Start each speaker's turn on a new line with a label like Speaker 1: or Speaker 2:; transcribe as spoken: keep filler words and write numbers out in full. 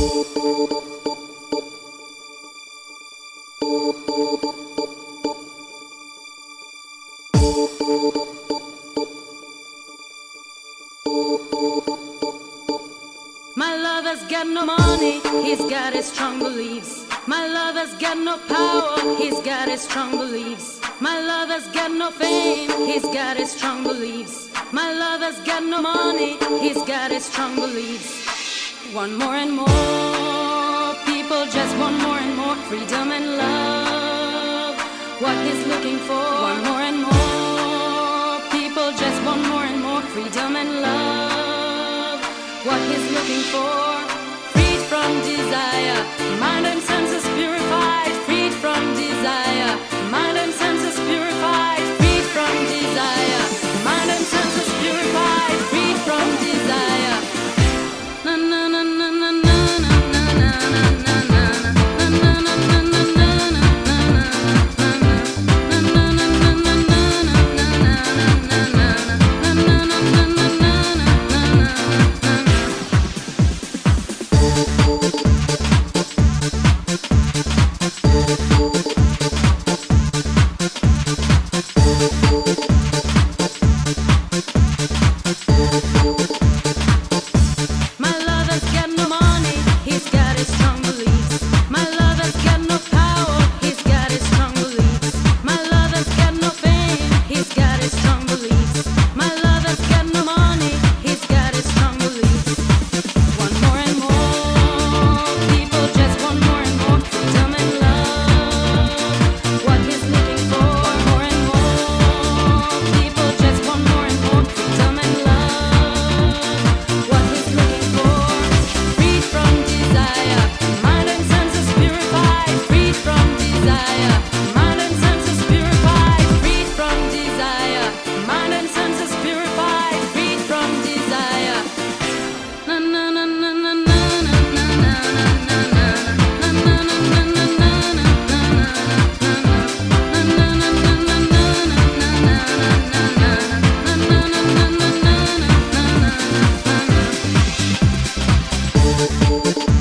Speaker 1: My lover's got no money, he's got his strong beliefs. My lover's got no power, he's got his strong beliefs. My lover's got no fame, he's got his strong beliefs. My lover's got no money, he's got his strong beliefs. Want more and more, people just want more and more freedom and love. What he's looking for, want more and more, people just want more and more freedom and love. What he's looking for, freed from desire, mind and senses purified, freed from desire, mind and senses purified, freed from desire, mind and senses purified, freed from desire. Na na na na na na na na na na na na na na
Speaker 2: We'll be right back.